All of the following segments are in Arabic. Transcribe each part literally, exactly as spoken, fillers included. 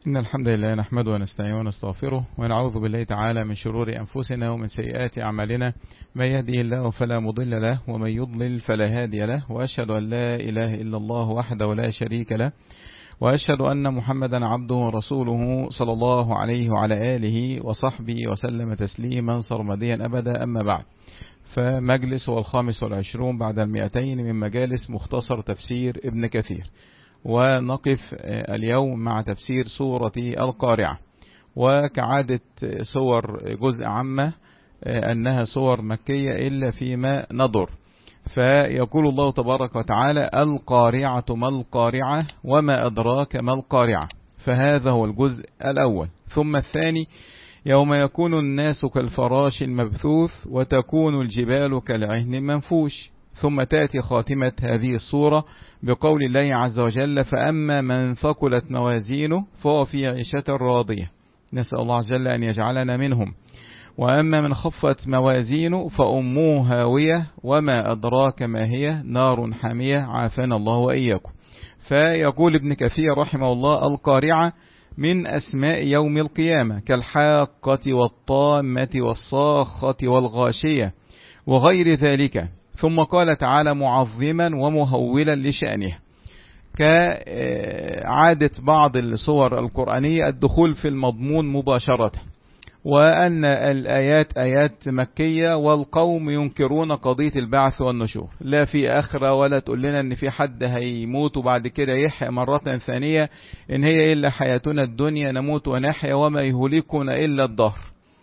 إن الحمد لله نحمده ونستعينه ونستغفره ونعوذ بالله تعالى من شرور أنفسنا ومن سيئات أعمالنا. من يهده الله فلا مضل له ومن يضلل فلا هادي له، وأشهد أن لا إله إلا الله وحده لا شريك له، وأشهد أن محمدا عبده ورسوله صلى الله عليه وعلى آله وصحبه وسلم تسليما سرمديا أبدا. أما بعد، فمجلس هو الخامس والعشرون بعد المئتين من مجالس مختصر تفسير ابن كثير، ونقف اليوم مع تفسير سورة القارعة. وكعادة سور جزء عامة أنها سور مكية إلا فيما نضر، فيقول الله تبارك وتعالى: القارعة ما القارعة وما أدراك ما القارعة. فهذا هو الجزء الأول. ثم الثاني: يوم يكون الناس كالفراش المبثوث وتكون الجبال كالعهن المنفوش. ثم تأتي خاتمة هذه السورة بقول الله عز وجل: فأما من ثقلت موازينه فهو في عيشة راضية. نسأل الله عز وجل أن يجعلنا منهم. وأما من خفت موازينه فأمه هاوية وما أدراك ما هي، نار حامية، عافانا الله وإياكم. فيقول ابن كثير رحمه الله: القارعة من أسماء يوم القيامة كالحاقة والطامة والصاخة والغاشية وغير ذلك. ثم قال تعالى معظما ومهولا لشأنه، كعادة بعض الصور القرآنية الدخول في المضمون مباشرة، وأن الآيات آيات مكية والقوم ينكرون قضية البعث والنشور، لا في آخرة ولا تقول لنا إن في حد هيموت وبعد كده يحيى مرة ثانية، إن هي إلا حياتنا الدنيا نموت ونحيا وما يهلكنا إلا الدهر.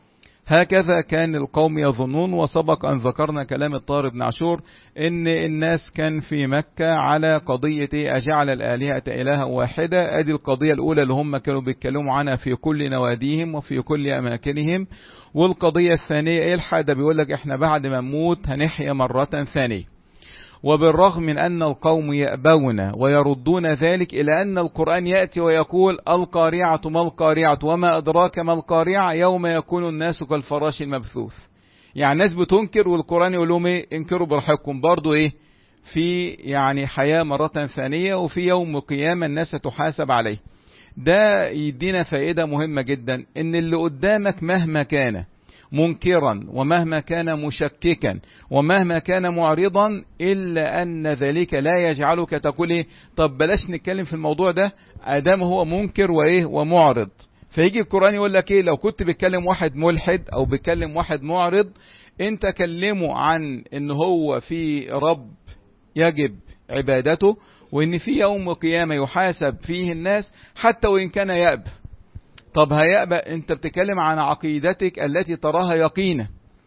هكذا كان القوم يظنون. وسبق أن ذكرنا كلام الطاهر بن عاشور إن الناس كان في مكة على قضية أجعل الآلهة إلها واحدة. أدي القضية الأولى اللي هم كانوا بيتكلموا عنها في كل نواديهم وفي كل أماكنهم. والقضية الثانية إيه الحد بيقول لك إحنا بعد ما نموت هنحيا مرة ثانية. وبالرغم من أن القوم يأبون ويردون ذلك، إلى أن القرآن يأتي ويقول: القارعة ما القارعة وما أدراك ما القارعة يوم يكون الناس كالفراش المبثوث. يعني الناس بتنكر والقرآن يقول لهم إيه؟ انكروا براحتكم برضو إيه؟ في يعني حياة مرة ثانية وفي يوم قيامة الناس تحاسب عليه. ده يدينا فائدة مهمة جدا، إن اللي قدامك مهما كان منكرا ومهما كان مشككا ومهما كان معرضا، إلا أن ذلك لا يجعلك تقول إيه طب بلاش نتكلم في الموضوع ده أدام هو منكر وإيه ومعرض. فيجي القرآن يقول لك إيه؟ لو كنت بتكلم واحد ملحد أو بتكلم واحد معرض، أنت كلمه عن إن هو في رب يجب عبادته، وإن في يوم قيامة يحاسب فيه الناس حتى وإن كان يأبى. طب هيأبى، انت بتتكلم عن عقيدتك التي تراها يقينة.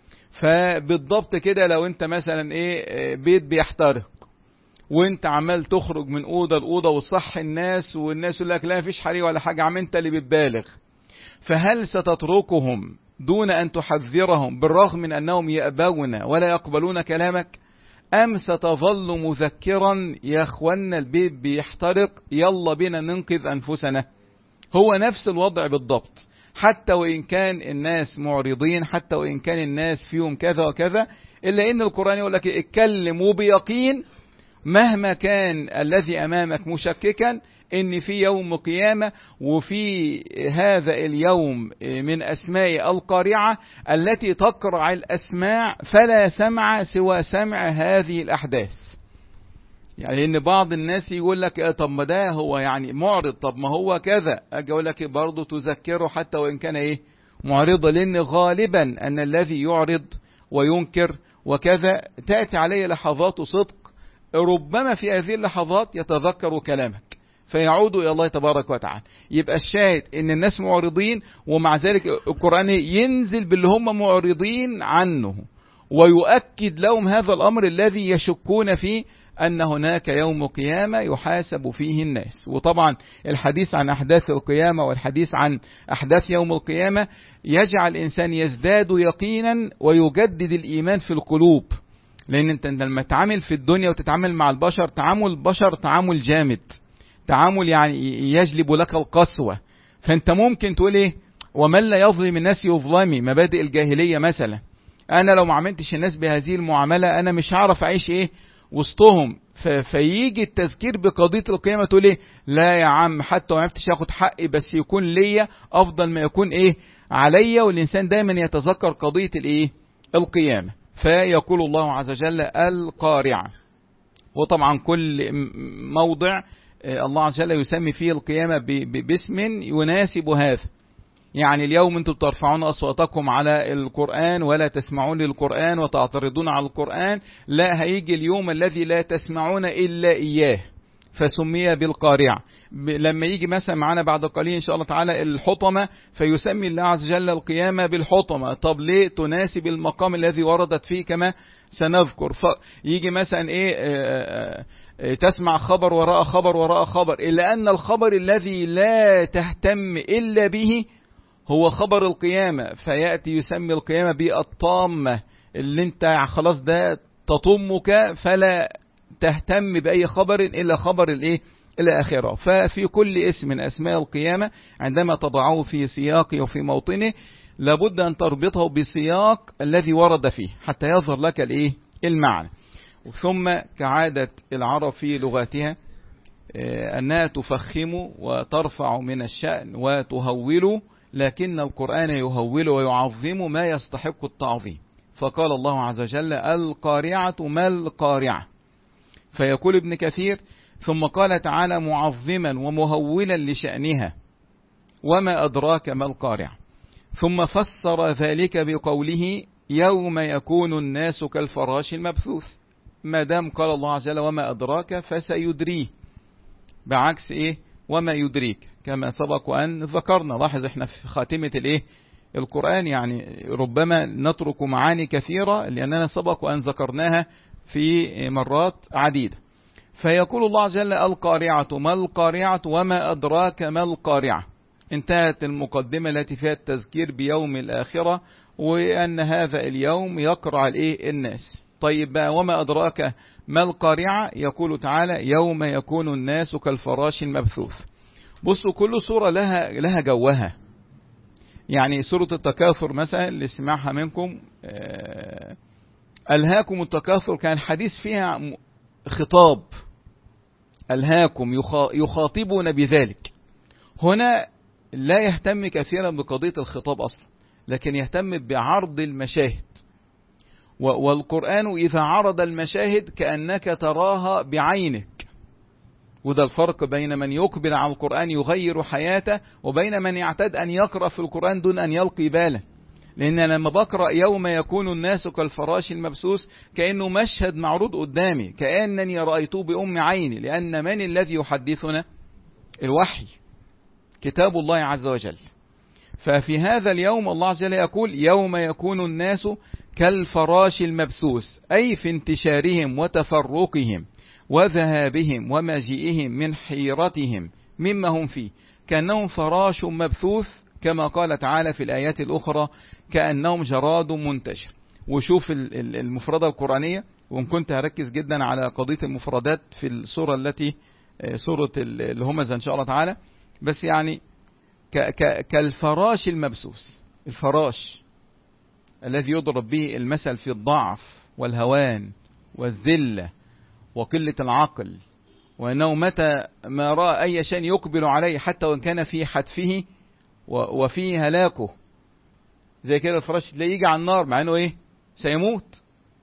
فبالضبط كده لو انت مثلا ايه بيت بيحترق وانت عمال تخرج من اوضه لاوضه وتصحي الناس، والناس يقول لك لا مفيش حريق ولا حاجه، عم انت اللي بتبالغ. فهل ستتركهم دون ان تحذرهم بالرغم من انهم يأبون ولا يقبلون كلامك، ام ستظل مذكرا يا اخوانا البيت بيحترق يلا بينا ننقذ انفسنا؟ هو نفس الوضع بالضبط، حتى وإن كان الناس معرضين، حتى وإن كان الناس فيهم كذا وكذا، إلا إن القرآن يقول لك اتكلموا بيقين مهما كان الذي أمامك مشككا، إن في يوم قيامة، وفي هذا اليوم من أسماء القارعة التي تقرع الأسماع فلا سمع سوى سمع هذه الأحداث. يعني ان بعض الناس يقول لك اه طب ما ده هو يعني معرض، طب ما هو كذا، اجي اقول لك برضه تذكره حتى وان كان ايه معرضه، لان غالبا ان الذي يعرض وينكر وكذا تاتي عليه لحظات صدق، ربما في هذه اللحظات يتذكر كلامك فيعود الى الله تبارك وتعالى. يبقى الشاهد ان الناس معرضين، ومع ذلك القرآن ينزل باللي هم معرضين عنه ويؤكد لهم هذا الامر الذي يشكون فيه، أن هناك يوم قيامة يحاسب فيه الناس. وطبعا الحديث عن أحداث القيامة والحديث عن أحداث يوم القيامة يجعل الإنسان يزداد يقينا ويجدد الإيمان في القلوب. لأن أنت لما تتعامل في الدنيا وتتعامل مع البشر، تعامل البشر تعامل جامد، تعامل يعني يجلب لك القسوة. فأنت ممكن تقول إيه ومن لا يظلم الناس يظلمي، مبادئ الجاهلية مثلا. أنا لو ما عملتش الناس بهذه المعاملة أنا مش هعرف أعيش إيه وسطهم. فيجي التذكير بقضية القيامة تقول ايه؟ لا يا عم، حتى ما عرفتش اخد حقي بس يكون ليا افضل ما يكون ايه عليا. والانسان دايما يتذكر قضية الايه؟ القيامة. فيقول الله عز وجل القارعة. وطبعا كل موضع الله عز وجل يسمي فيه القيامة باسم يناسب هذا. يعني اليوم انتم ترفعون أصواتكم على القرآن ولا تسمعون للقرآن وتعترضون على القرآن. لا، هيجي اليوم الذي لا تسمعون إلا إياه فسمي بالقارعة. لما يجي مثلا معنا بعد قليل إن شاء الله تعالى الحطمة، فيسمي الله عز وجل القيامة بالحطمة. طب ليه؟ تناسب المقام الذي وردت فيه كما سنذكر. فيجي مثلا إيه آآ آآ تسمع خبر وراء خبر وراء خبر، إلا أن الخبر الذي لا تهتم إلا به هو خبر القيامة، فيأتي يسمي القيامة بالطامة، اللي انت خلاص ده تطمك فلا تهتم بأي خبر إلا خبر الايه إلى آخره. ففي كل اسم من أسماء القيامة عندما تضعه في سياقه وفي موطنه لابد أن تربطه بسياق الذي ورد فيه حتى يظهر لك الايه المعنى. ثم كعادة العرب في لغاتها أنها تفخم وترفع من الشأن وتهول، لكن القرآن يهول ويعظم ما يستحق التعظيم. فقال الله عز وجل القارعة ما القارعة. فيقول ابن كثير ثم قال تعالى معظما ومهولا لشأنها وما أدراك ما القارعة، ثم فسر ذلك بقوله يوم يكون الناس كالفراش المبثوث. ما دام قال الله عز وجل وما أدراك فسيدريه، بعكس إيه وما يدريك كما سبق وأن ذكرنا. لاحظ احنا في خاتمة الايه القرآن يعني ربما نترك معاني كثيرة لأننا سبق وأن ذكرناها في مرات عديدة. فيقول الله عز وجل القارعة ما القارعة وما أدراك ما القارعة. انتهت المقدمة التي فيها التذكير بيوم الآخرة وأن هذا اليوم يقرع الايه الناس. طيب بقى وما أدراك ما القارعة؟ يقول تعالى يوم يكون الناس كالفراش المبثوث. بصوا كل سورة لها لها جوها. يعني سورة التكاثر مثلا اللي سمعها منكم آه ألهاكم التكاثر، كان حديث فيها خطاب ألهاكم يخاطبون بذلك. هنا لا يهتم كثيرا بقضية الخطاب أصلا، لكن يهتم بعرض المشاهد. والقرآن إذا عرض المشاهد كأنك تراها بعينك. وده الفرق بين من يقبل على القرآن يغير حياته وبين من يعتاد أن يقرأ في القرآن دون أن يلقي باله. لأن لما بقرأ يوم يكون الناس كالفراش المبثوث كأنه مشهد معروض قدامي، كأنني رأيته بأم عيني، لأن من الذي يحدثنا؟ الوحي، كتاب الله عز وجل. ففي هذا اليوم الله عز وجل يقول يوم يكون الناس كالفراش المبثوث، أي في انتشارهم وتفرقهم وذهابهم ومجيئهم من حيرتهم مما هم فيه، كأنهم فراش مبثوث كما قال تعالى في الآيات الأخرى كأنهم جراد منتشر. وشوف المفردة القرآنية، وإن كنت هركز جدا على قضية المفردات في السورة التي سورة الهمزة إن شاء الله تعالى، بس يعني كالفراش المبثوث، الفراش الذي يضرب به المثل في الضعف والهوان والذلة وقلة العقل، وأنه متى ما رأى أي شيء يقبل عليه حتى وإن كان في حتفه وفي هلاكه. زي كده الفراش تلاقيه يجي على النار مع أنه إيه سيموت.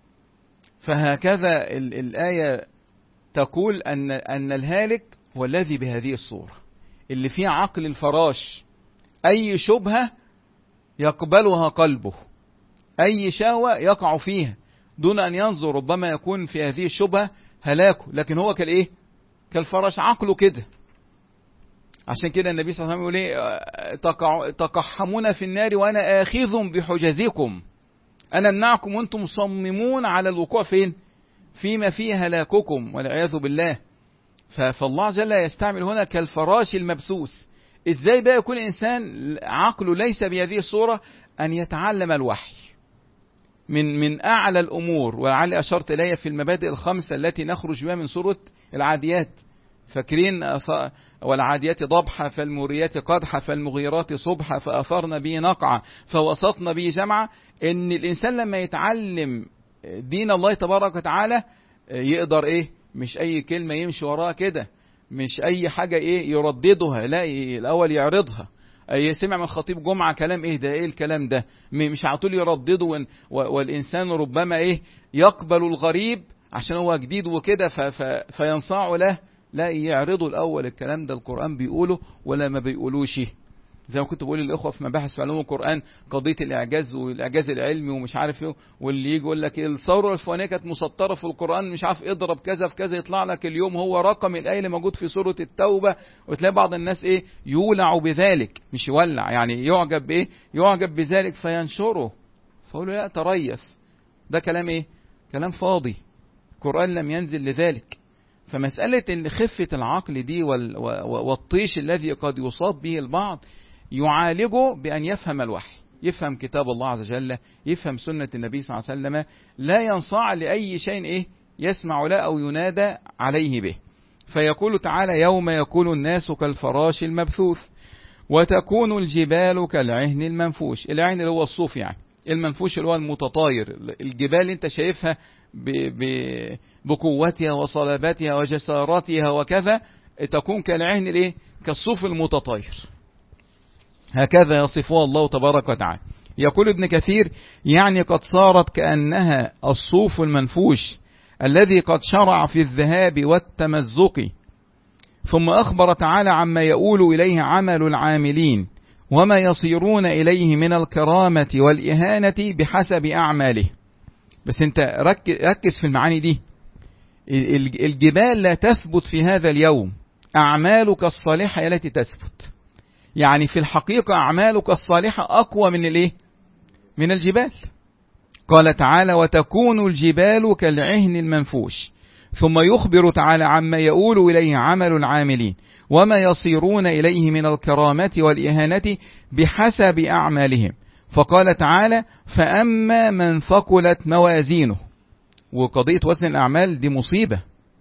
فهكذا الآية تقول أن أن الهالك هو الذي بهذه الصورة، اللي فيه عقل الفراش، أي شبهة يقبلها قلبه، أي شهوة يقع فيها دون أن ينظر، ربما يكون في هذه الشبهة هلاكه، لكن هو كالإيه كالفراش، عقله كده. عشان كده النبي صلى الله عليه وسلم يقول إيه تقحمون في النار وأنا آخذ بحجزكم، أنا أمنعكم وأنتم مصممون على الوقوع فين فيما فيه هلاككم والعياذ بالله. فالله عز وجل يستعمل هنا كالفراش المبثوث. إزاي بقى يكون إنسان عقله ليس بهذه الصورة؟ أن يتعلم الوحي من من أعلى الأمور، ولعلي أشرت إليه في المبادئ الخمسة التي نخرج بها من سورة العاديات. فاكرين والعاديات ضبحا فالموريات قدحا فالمغيرات صبحا فأثرن به نقعا فوسطن به جمعا. إن الإنسان لما يتعلم دين الله تبارك وتعالى يقدر إيه مش اي كلمة يمشي وراها كده، مش اي حاجة ايه يرددها، لا الاول يعرضها. اي سمع من خطيب جمعة كلام ايه ده، ايه الكلام ده، مش على طول يردده. والانسان ربما ايه يقبل الغريب عشان هو جديد وكده فينصاع له، لا يعرضوا الاول الكلام ده القرآن بيقوله ولا ما بيقولوش. زي ما كنت بقول للاخوه في مباحث في علوم القرآن، قضيه الاعجاز والاعجاز العلمي ومش عارف ايه، واللي يجي يقول لك الثوره الفلانيه كانت مسطره في القرآن مش عارف اضرب كذا في كذا، يطلع لك اليوم هو رقم الايه اللي موجود في سوره التوبه، وتلاقي بعض الناس ايه يولع بذلك، مش يولع يعني يعجب بايه، يعجب بذلك فينشره، فقول له لا تريث، ده كلام ايه، كلام فاضي، القرآن لم ينزل لذلك. فمسألة ان خفة العقل دي والطيش الذي قد يصاب به البعض يعالجه بأن يفهم الوحي، يفهم كتاب الله عز وجل، يفهم سنة النبي صلى الله عليه وسلم، لا ينصاع لأي شيء إيه يسمع له أو ينادى عليه به. فيقول تعالى يوم يكون الناس كالفراش المبثوث وتكون الجبال كالعهن المنفوش. العهن اللي هو الصوف يعني، المنفوش اللي هو المتطاير، الجبال انت شايفها ب ب بقوتها وصلابتها وجسارتها وكذا، تكون كالعهن الايه كالصوف المتطاير، هكذا يصفها الله تبارك وتعالى. يقول ابن كثير يعني قد صارت كأنها الصوف المنفوش الذي قد شرع في الذهاب والتمزق. ثم أخبر تعالى عما يؤول إليه عمل العاملين وما يصيرون إليه من الكرامة والإهانة بحسب أعماله. بس انت ركز في المعاني دي، الجبال لا تثبت في هذا اليوم، أعمالك الصالحة التي تثبت. يعني في الحقيقة أعمالك الصالحة أقوى من الايه، من الجبال. قال تعالى وتكون الجبال كالعهن المنفوش. ثم يخبر تعالى عما يؤول إليه عمل العاملين وما يصيرون إليه من الكرامة والإهانة بحسب أعمالهم. فقال تعالى فأما من ثقلت موازينه. وقضية وزن الأعمال دي مصيبة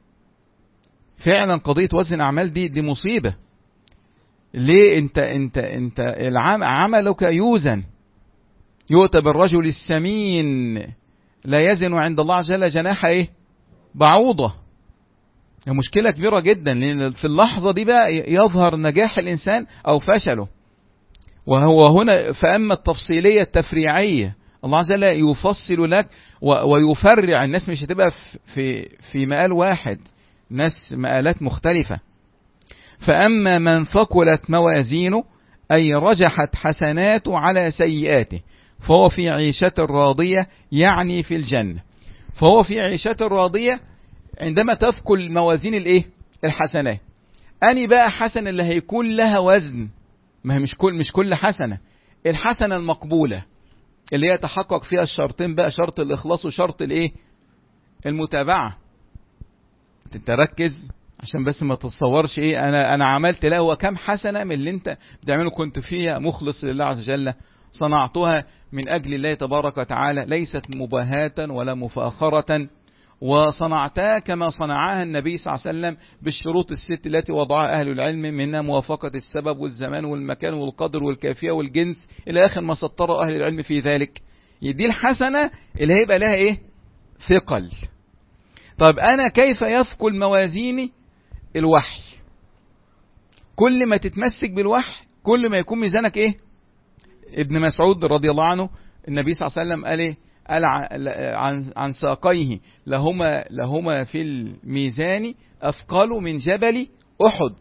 فعلا، قضية وزن الأعمال دي دي مصيبة. ليه؟ انت انت انت عملك يوزن، يؤتى بالرجل السمين لا يزن عند الله عز وجل جناح ايه بعوضة. مشكلة كبيرة جدا، لأن في اللحظة دي بقى يظهر نجاح الإنسان أو فشله. وهو هنا فأما التفصيلية التفريعية، الله عز وجل يفصل لك ويفرع. الناس مش هتبقى في في مقال واحد، ناس مقالات مختلفة. فأما من ثقلت موازينه أي رجحت حسناته على سيئاته فهو في عيشة راضية، يعني في الجنة. فهو في عيشة راضية عندما تثقل موازين الايه الحسنات. أني بقى حسنة اللي هيكون لها وزن، ما هي مش كل مش كل حسنة، الحسنة المقبولة اللي يتحقق فيها الشرطين بقى، شرط الإخلاص وشرط الايه المتابعة. تتركز عشان بس ما تتصورش ايه انا انا عملت، لا هو كم حسنة من اللي انت بتعمله كنت فيها مخلص لله عز وجل، صنعتها من اجل الله تبارك وتعالى، ليست مباهاة ولا مفاخرة، وصنعتها كما صنعها النبي صلى الله عليه وسلم بالشروط الست التي وضعها أهل العلم، منها موافقة السبب والزمان والمكان والقدر والكيفية والجنس إلى آخر ما سطر أهل العلم في ذلك. دي الحسنة اللي هيبقى لها إيه ثقل. طيب أنا كيف يثقل موازيني؟ الوحي. كل ما تتمسك بالوحي كل ما يكون ميزانك إيه. ابن مسعود رضي الله عنه النبي صلى الله عليه وسلم قال إيه، قال عن عن ساقيه لهما لهما في الميزان أثقل من جبل أحد.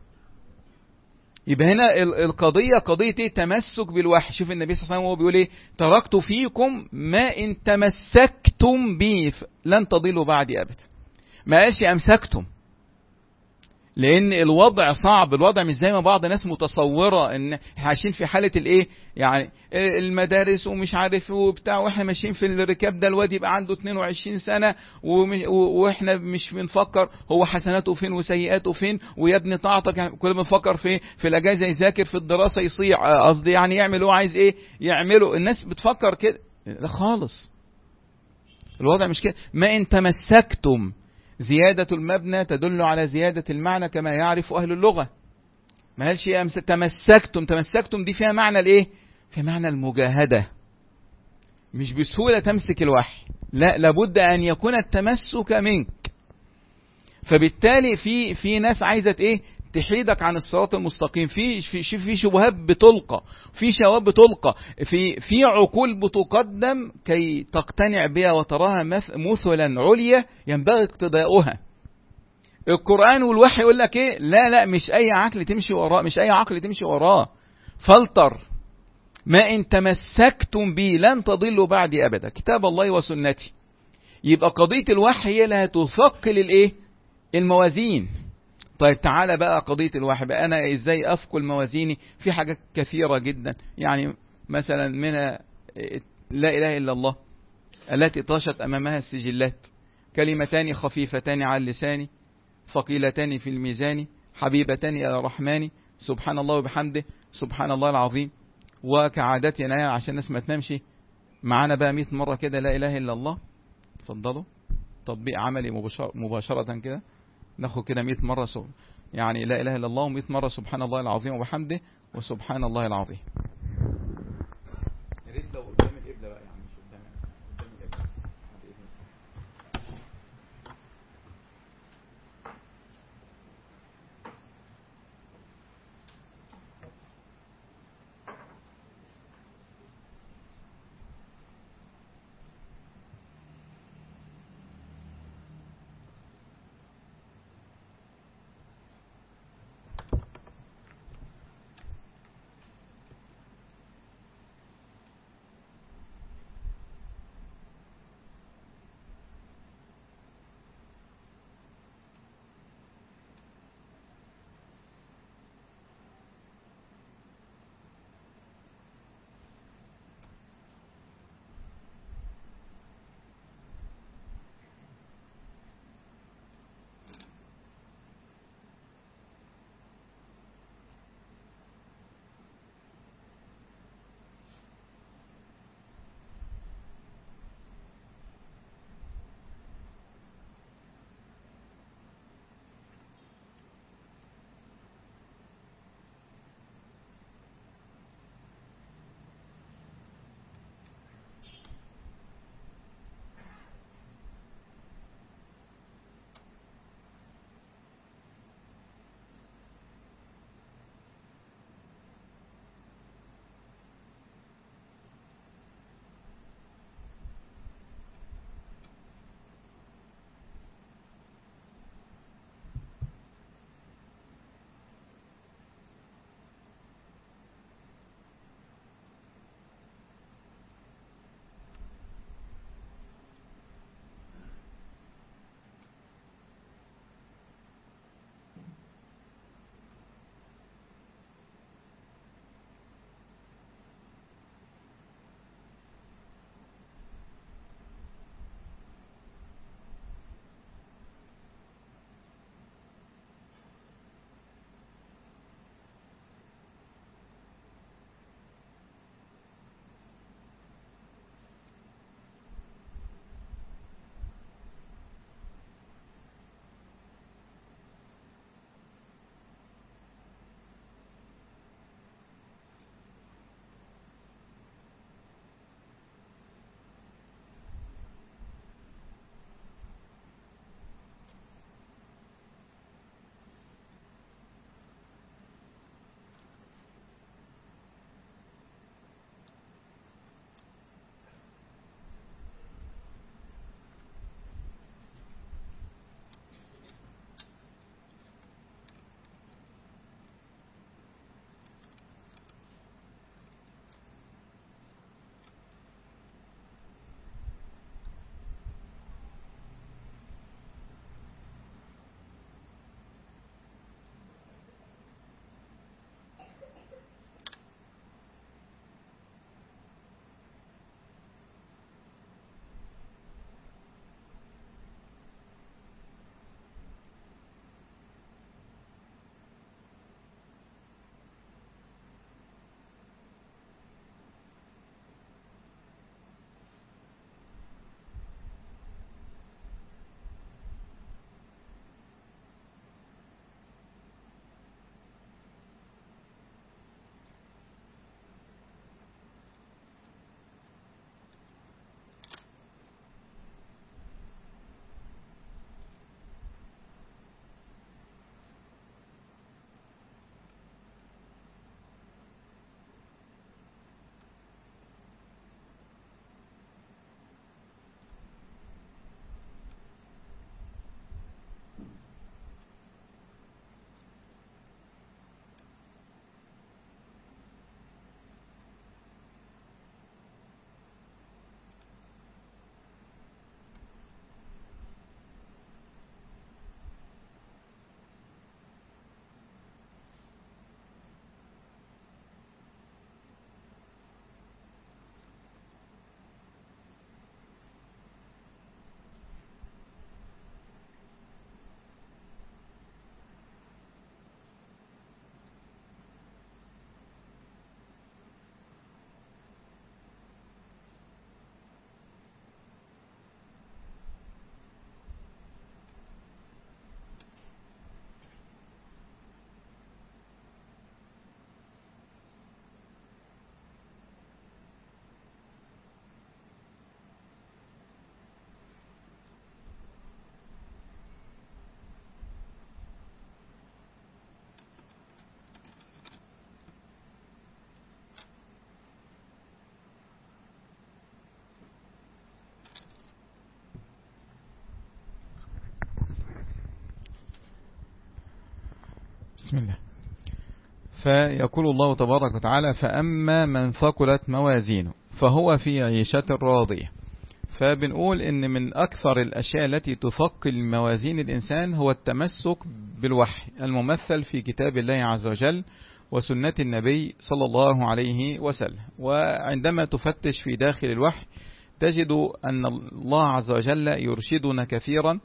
يبقى هنا القضية قضية ايه؟ تمسك بالوحي. شوف النبي صلى الله عليه وسلم وهو بيقول ايه، تركت فيكم ما إن تمسكتم به لن تضلوا بعدي أبدا. ما قالش أمسكتم، لأن الوضع صعب، الوضع مش زي ما بعض الناس متصورة ان عايشين في حالة الايه، يعني المدارس ومش عارف وبتاع، واحنا ماشيين في الركاب ده الواد يبقى عنده اتنين وعشرين سنة واحنا مش بنفكر هو حسناته فين وسيئاته فين، ويا ابني طاعتك كل ما نفكر في في الاجازة يذاكر، في الدراسة يصيع، قصدي يعني يعمل هو عايز ايه يعمله. الناس بتفكر كده، لا خالص، الوضع مش كده. ما ان تمسكتم، زيادة المبنى تدل على زيادة المعنى كما يعرف أهل اللغة. ما قالش ايه تمسكتم، تمسكتم دي فيها معنى الايه، في معنى المجاهدة. مش بسهولة تمسك الوحي، لا، لابد أن يكون التمسك منك. فبالتالي في في ناس عايزة ايه تحيدك عن الصراط المستقيم، في في في شبهات بتلقى، في شواهد بتلقى، في في عقول بتقدم كي تقتنع بها وتراها مثلا عليا ينبغي اقتداؤها. القرآن والوحي يقول لك ايه؟ لا لا مش اي عقل تمشي وراه، مش اي عقل تمشي وراه، فلتر ما ان تمسكتم بي لن تضلوا بعدي ابدا، كتاب الله وسنتي. يبقى قضية الوحي هي اللي هتثقل الايه؟ الموازين. طيب تعالى بقى قضية الوحي بقى، انا ازاي اثقل موازيني؟ في حاجات كثيرة جدا، يعني مثلا من لا اله الا الله التي طاشت امامها السجلات، كلمتان خفيفتان على اللسان ثقيلتان في الميزان حبيبتان الى الرحمن سبحان الله وبحمده سبحان الله العظيم. وكعادتنا عشان الناس ما تنامش معانا بقى مئة مرة كده لا اله الا الله. اتفضلوا تطبيق عملي مباشرة كده، ناخد كده مئة مرة سب... يعني لا اله الا الله ومئة مرة سبحان الله العظيم وبحمده وسبحان الله العظيم. يا ريت لو قدام القبلة بقى، يعني مش قدام قدام القبلة بإذن الله. بسم الله. فيقول الله تبارك وتعالى: فأما من ثقلت موازينه فهو في عيشة راضية. فبنقول إن من أكثر الأشياء التي تثقل موازين الإنسان هو التمسك بالوحي الممثل في كتاب الله عز وجل وسنة النبي صلى الله عليه وسلم. وعندما تفتش في داخل الوحي تجد أن الله عز وجل يرشدنا كثيرا،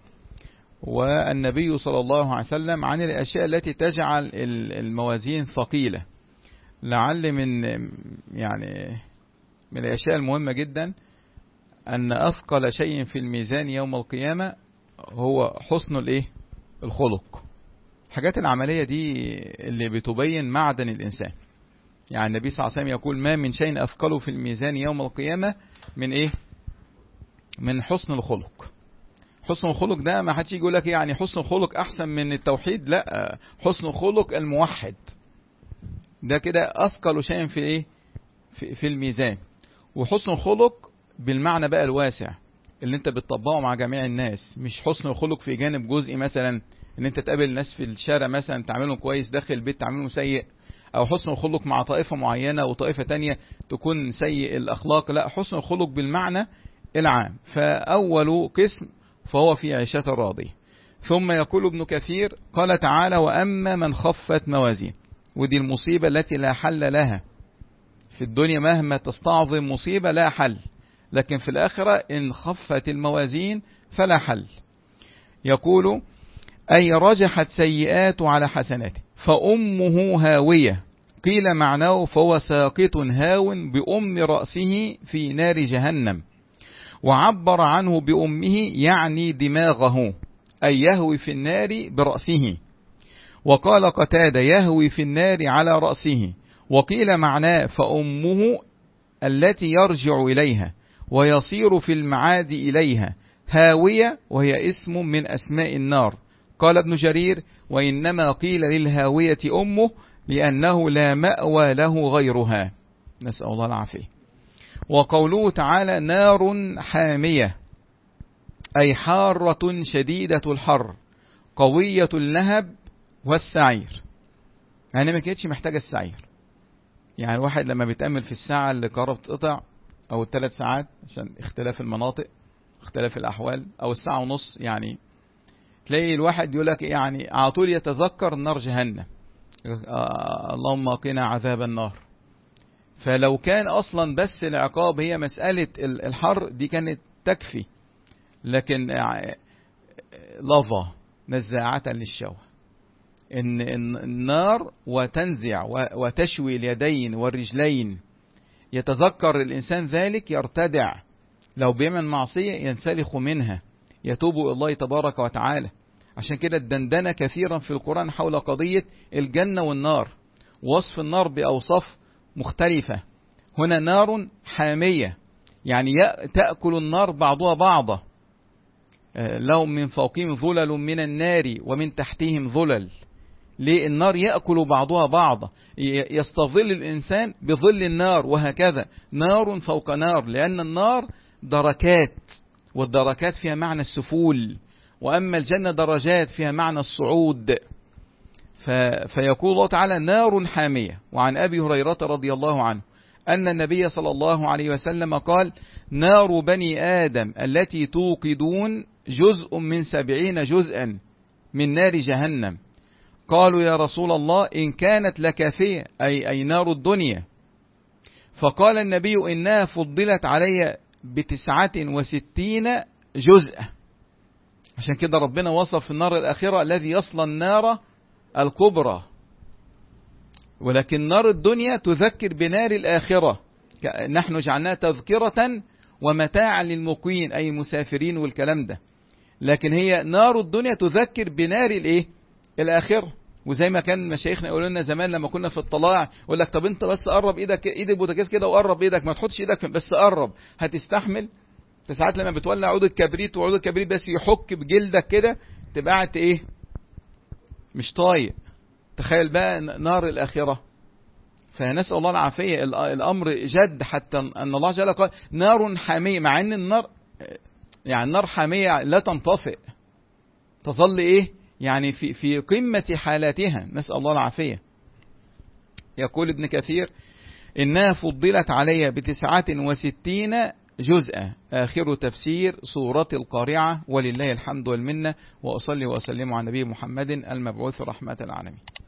والنبي صلى الله عليه وسلم، عن الأشياء التي تجعل الموازين ثقيلة. لعل من يعني من الأشياء المهمة جدا أن أثقل شيء في الميزان يوم القيامة هو حسن الإيه؟ الخلق. الحاجات العملية دي اللي بتبين معدن الإنسان. يعني النبي صلى الله عليه وسلم يقول: ما من شيء أثقله في الميزان يوم القيامة من إيه؟ من حسن الخلق. حسن الخلق ده ما حدش يقول لك يعني حسن الخلق أحسن من التوحيد، لا، حسن الخلق الموحد ده كده أثقل شيء في إيه؟ في, في الميزان. وحسن الخلق بالمعنى بقى الواسع اللي انت بتطبقه مع جميع الناس، مش حسن الخلق في جانب جزئي، مثلا ان انت تقابل الناس في الشارع مثلا تعملهم كويس، داخل البيت تعملهم سيء، او حسن الخلق مع طائفة معينة وطائفة تانية تكون سيء الأخلاق. لا، حسن الخلق بالمعنى العام. فأول قسم فهو في عيشة راضية. ثم يقول ابن كثير: قال تعالى: وأما من خفت موازين. ودي المصيبة التي لا حل لها في الدنيا، مهما تستعظم مصيبة لا حل، لكن في الآخرة إن خفت الموازين فلا حل. يقول: أي رجحت سيئات على حسناته فأمه هاوية. قيل معناه فهو ساقط هاو بأم رأسه في نار جهنم. وعبر عنه بأمه يعني دماغه، أي يهوي في النار برأسه. وقال قتادة: يهوي في النار على رأسه. وقيل معناه فأمه التي يرجع إليها ويصير في المعاد إليها هاوية، وهي اسم من أسماء النار. قال ابن جرير: وإنما قيل للهاوية أمه لأنه لا مأوى له غيرها. نسأل الله العافية. وقوله تعالى: نار حامية، أي حارة شديدة الحر قوية اللهب والسعير. يعني ما كانتش محتاجة السعير. يعني الواحد لما بيتأمل في الساعة اللي قرب تقطع أو الثلاث ساعات عشان اختلاف المناطق اختلاف الأحوال، أو الساعة ونص، يعني تلاقي الواحد يقول لك يعني على طول يتذكر نار جهنم. آه اللهم قنا عذاب النار. فلو كان أصلا بس العقاب هي مسألة الحر دي كانت تكفي، لكن لظى نزاعة للشوى، إن النار وتنزع وتشوي اليدين والرجلين. يتذكر الإنسان ذلك يرتدع، لو بيعمل معصية ينسلخ منها، يتوب إلى الله تبارك وتعالى. عشان كده الدندنة كثيرا في القرآن حول قضية الجنة والنار، وصف النار بأوصاف مختلفة. هنا نار حامية، يعني تأكل النار بعضها بعضا، لهم من فوقهم ظلل من النار ومن تحتهم ظلل. ليه؟ النار يأكل بعضها بعضا، يستظل الإنسان بظل النار، وهكذا نار فوق نار، لأن النار دركات، والدركات فيها معنى السفول، وأما الجنة درجات فيها معنى الصعود. فيقول الله تعالى: نار حامية. وعن أبي هريرة رضي الله عنه أن النبي صلى الله عليه وسلم قال: نار بني آدم التي توقدون جزء من سبعين جزءا من نار جهنم. قالوا: يا رسول الله إن كانت لكافية، أي, أي نار الدنيا. فقال النبي: إنها فضلت علي بتسعة وستين جزء. عشان كده ربنا وصف النار الآخرة الذي يصلى النار الكبرى، ولكن نار الدنيا تذكر بنار الآخرة. نحن جعلناها تذكرة ومتاعا للمقوين، أي المسافرين والكلام ده، لكن هي نار الدنيا تذكر بنار الإيه؟ الآخرة. وزي ما كان مشايخنا يقولوا لنا زمان لما كنا في الطلاع، يقول لك: طب انت بس قرب ايدك، ايد البوتاجاز كده وقرب ايدك، ما تحطش ايدك بس قرب، هتستحمل؟ ساعات لما بتولع عود الكبريت، وعود الكبريت بس يحك بجلدك كده تبقى قاعد ايه؟ مش طايق. تخيل بقى نار الآخرة. فنسأل الله العافية. الأمر جد، حتى أن الله جل قال: نار حامية، مع أن النار يعني النار حامية لا تنطفئ، تظل إيه؟ يعني في في قمة حالاتها، نسأل الله العافية. يقول ابن كثير: إنها فضلت علي بتسعة وستين جزءا، آخر تفسير سورة القارعة، ولله الحمد والمنة، وأصلي وأسلم على نبي محمد المبعوث رحمة العالمين.